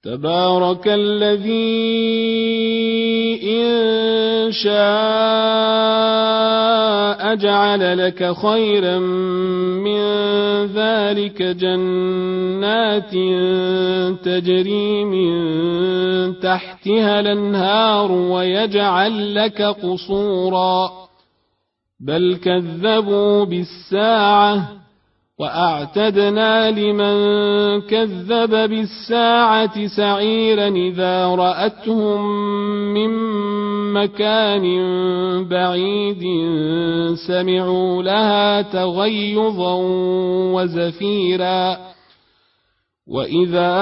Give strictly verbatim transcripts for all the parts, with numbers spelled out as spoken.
تبارك الذي إن شاء جعل لك خيرا من ذلك جنات تجري من تحتها الأنهار ويجعل لك قصورا بل كذبوا بالساعة وأعتدنا لمن كذب بالساعة سعيرا إذا رأتهم من مكان بعيد سمعوا لها تغيظا وزفيرا وإذا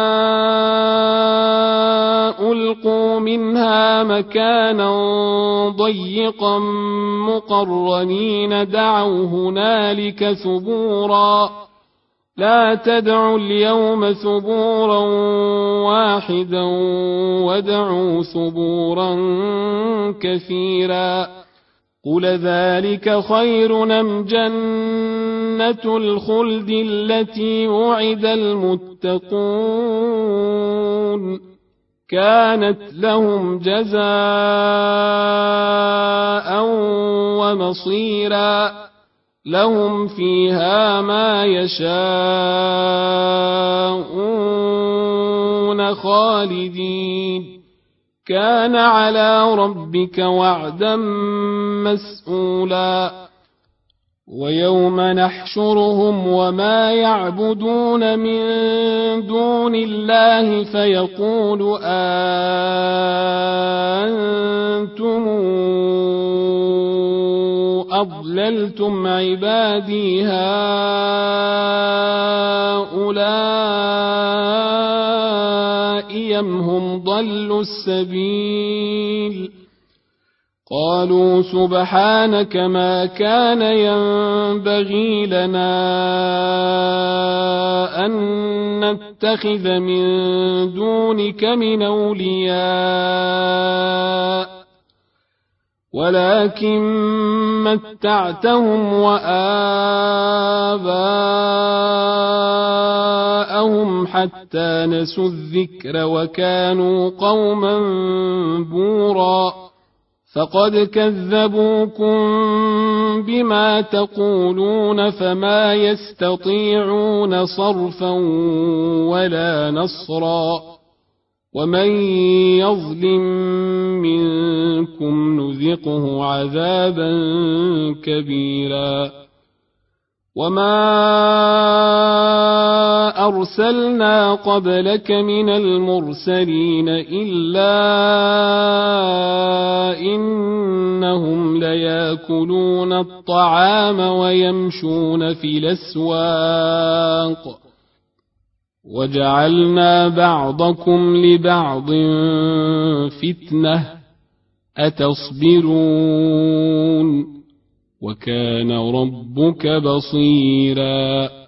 ألقوا منها مكانا ضيقا مقرنين دعوا هنالك ثبورا لا تدعوا اليوم ثبورا واحدا وادعوا ثبورا كثيرا قل ذلك خير أم جنة الخلد التي وعد المتقون كانت لهم جزاء ومصيرا لهم فيها ما يشاءون خالدين كان على ربك وعدا مسئولا ويوم نحشرهم وما يعبدون من دون الله فيقول أأنتم أضللتم عبادي هؤلاء أم هم ضلوا السبيل قالوا سبحانك ما كان ينبغي لنا أن نتخذ من دونك من أولياء ولكن متعتهم وآباءهم حتى نسوا الذكر وكانوا قوما بورا فقد كذبوكم بما تقولون فما يستطيعون صرفا ولا نصرا ومن يظلم منكم نذقه عذابا كبيرا وما أرسلنا قبلك من المرسلين إلا إنهم ليأكلون الطعام ويمشون في الأسواق وجعلنا بعضكم لبعض فتنة أتصبرون وكان ربك بصيرا